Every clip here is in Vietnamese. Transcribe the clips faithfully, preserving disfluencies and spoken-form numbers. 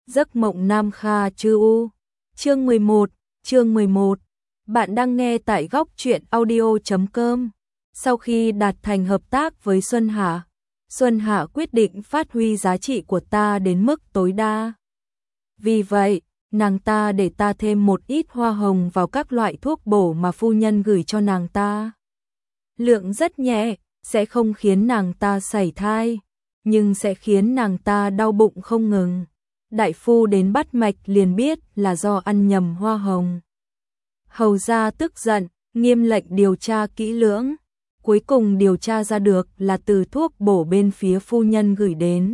Giấc mộng Nam Kha Chư U. Chương mười một, chương mười một. Bạn đang nghe tại góc truyện audio chấm com. Sau khi đạt thành hợp tác với Xuân Hạ, Xuân Hạ quyết định phát huy giá trị của ta đến mức tối đa. Vì vậy, nàng ta để ta thêm một ít hoa hồng vào các loại thuốc bổ mà phu nhân gửi cho nàng ta. Lượng rất nhẹ, sẽ không khiến nàng ta sảy thai, nhưng sẽ khiến nàng ta đau bụng không ngừng. Đại phu đến bắt mạch liền biết là do ăn nhầm hoa hồng. Hầu gia tức giận, nghiêm lệnh điều tra kỹ lưỡng. Cuối cùng điều tra ra được là từ thuốc bổ bên phía phu nhân gửi đến.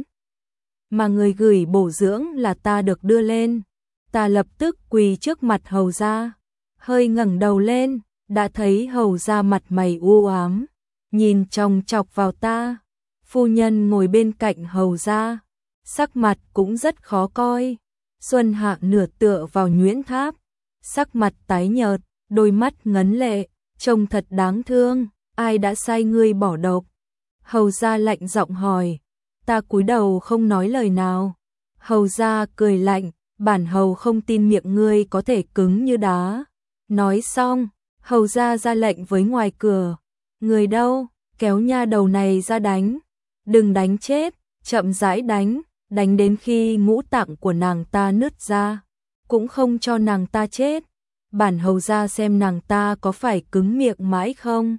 Mà người gửi bổ dưỡng là ta được đưa lên. Ta lập tức quỳ trước mặt hầu gia, hơi ngẩng đầu lên, đã thấy hầu gia mặt mày u ám, nhìn chòng chọc vào ta. Phu nhân ngồi bên cạnh hầu gia, sắc mặt cũng rất khó coi. Xuân Hạ nửa tựa vào nhuyễn tháp, sắc mặt tái nhợt, đôi mắt ngấn lệ, trông thật đáng thương. Ai đã sai ngươi bỏ độc? Hầu gia lạnh giọng hỏi. Ta cúi đầu không nói lời nào. Hầu gia cười lạnh, bản hầu không tin miệng ngươi có thể cứng như đá. Nói xong, hầu gia ra lệnh với ngoài cửa. Người đâu, kéo nha đầu này ra đánh. Đừng đánh chết, chậm rãi đánh, đánh đến khi ngũ tạng của nàng ta nứt ra, cũng không cho nàng ta chết. Bản hầu gia xem nàng ta có phải cứng miệng mãi không.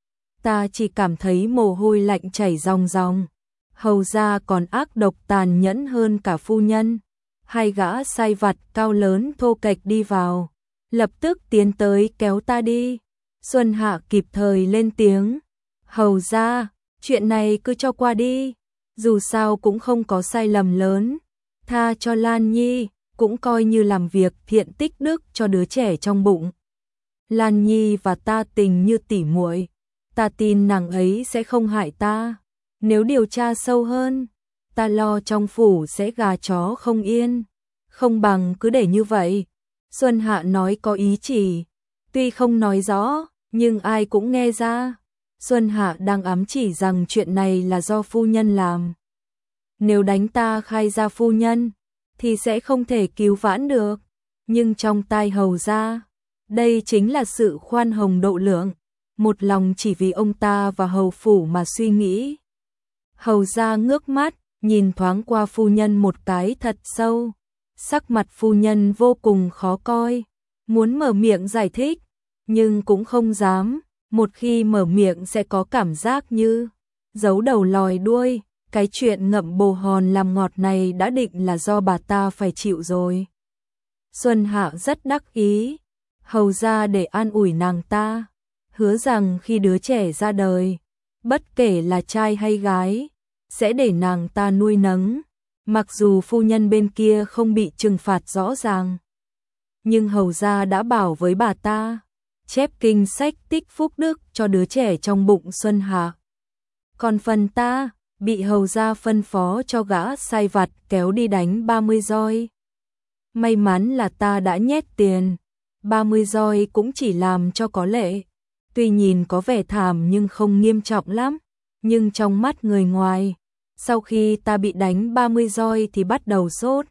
Ta chỉ cảm thấy mồ hôi lạnh chảy ròng ròng. Hầu gia còn ác độc tàn nhẫn hơn cả phu nhân. Hai gã sai vặt cao lớn thô kệch đi vào, lập tức tiến tới kéo ta đi. Xuân Hạ kịp thời lên tiếng. Hầu gia, chuyện này cứ cho qua đi, dù sao cũng không có sai lầm lớn. Tha cho Lan Nhi, cũng coi như làm việc thiện tích đức cho đứa trẻ trong bụng. Lan Nhi và ta tình như tỉ muội, ta tin nàng ấy sẽ không hại ta. Nếu điều tra sâu hơn, ta lo trong phủ sẽ gà chó không yên. Không bằng cứ để như vậy. Xuân Hạ nói có ý chỉ, tuy không nói rõ, nhưng ai cũng nghe ra. Xuân Hạ đang ám chỉ rằng chuyện này là do phu nhân làm. Nếu đánh ta khai ra phu nhân, thì sẽ không thể cứu vãn được. Nhưng trong tai hầu gia, đây chính là sự khoan hồng độ lượng, một lòng chỉ vì ông ta và hầu phủ mà suy nghĩ. Hầu gia ngước mắt, nhìn thoáng qua phu nhân một cái thật sâu. Sắc mặt phu nhân vô cùng khó coi, muốn mở miệng giải thích, nhưng cũng không dám. Một khi mở miệng sẽ có cảm giác như giấu đầu lòi đuôi. Cái chuyện ngậm bồ hòn làm ngọt này đã định là do bà ta phải chịu rồi. Xuân Hạ rất đắc ý, hầu gia để an ủi nàng ta, hứa rằng khi đứa trẻ ra đời, bất kể là trai hay gái, sẽ để nàng ta nuôi nấng. Mặc dù phu nhân bên kia không bị trừng phạt rõ ràng, nhưng hầu gia đã bảo với bà ta chép kinh sách tích phúc đức cho đứa trẻ trong bụng Xuân Hạ. Còn phần ta, bị hầu gia phân phó cho gã sai vặt kéo đi đánh ba mươi roi. May mắn là ta đã nhét tiền, ba mươi roi cũng chỉ làm cho có lệ. Tuy nhìn có vẻ thảm nhưng không nghiêm trọng lắm, nhưng trong mắt người ngoài, sau khi ta bị đánh ba mươi roi thì bắt đầu sốt.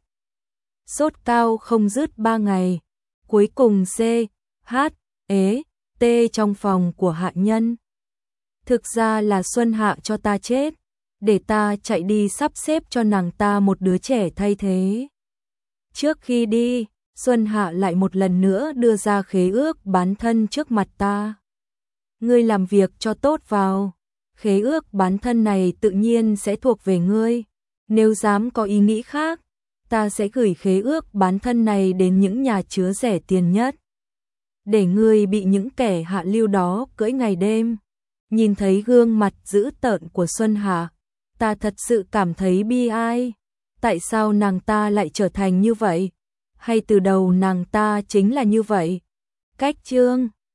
Sốt cao không dứt ba ngày, cuối cùng C, H, ế, T trong phòng của hạ nhân. Thực ra là Xuân Hạ cho ta chết, để ta chạy đi sắp xếp cho nàng ta một đứa trẻ thay thế. Trước khi đi, Xuân Hạ lại một lần nữa đưa ra khế ước bán thân trước mặt ta. Ngươi làm việc cho tốt vào, khế ước bán thân này tự nhiên sẽ thuộc về ngươi. Nếu dám có ý nghĩ khác, ta sẽ gửi khế ước bán thân này đến những nhà chứa rẻ tiền nhất, để ngươi bị những kẻ hạ lưu đó cưỡi ngày đêm. Nhìn thấy gương mặt dữ tợn của Xuân Hạ, ta thật sự cảm thấy bi ai. Tại sao nàng ta lại trở thành như vậy? Hay từ đầu nàng ta chính là như vậy? Cách chương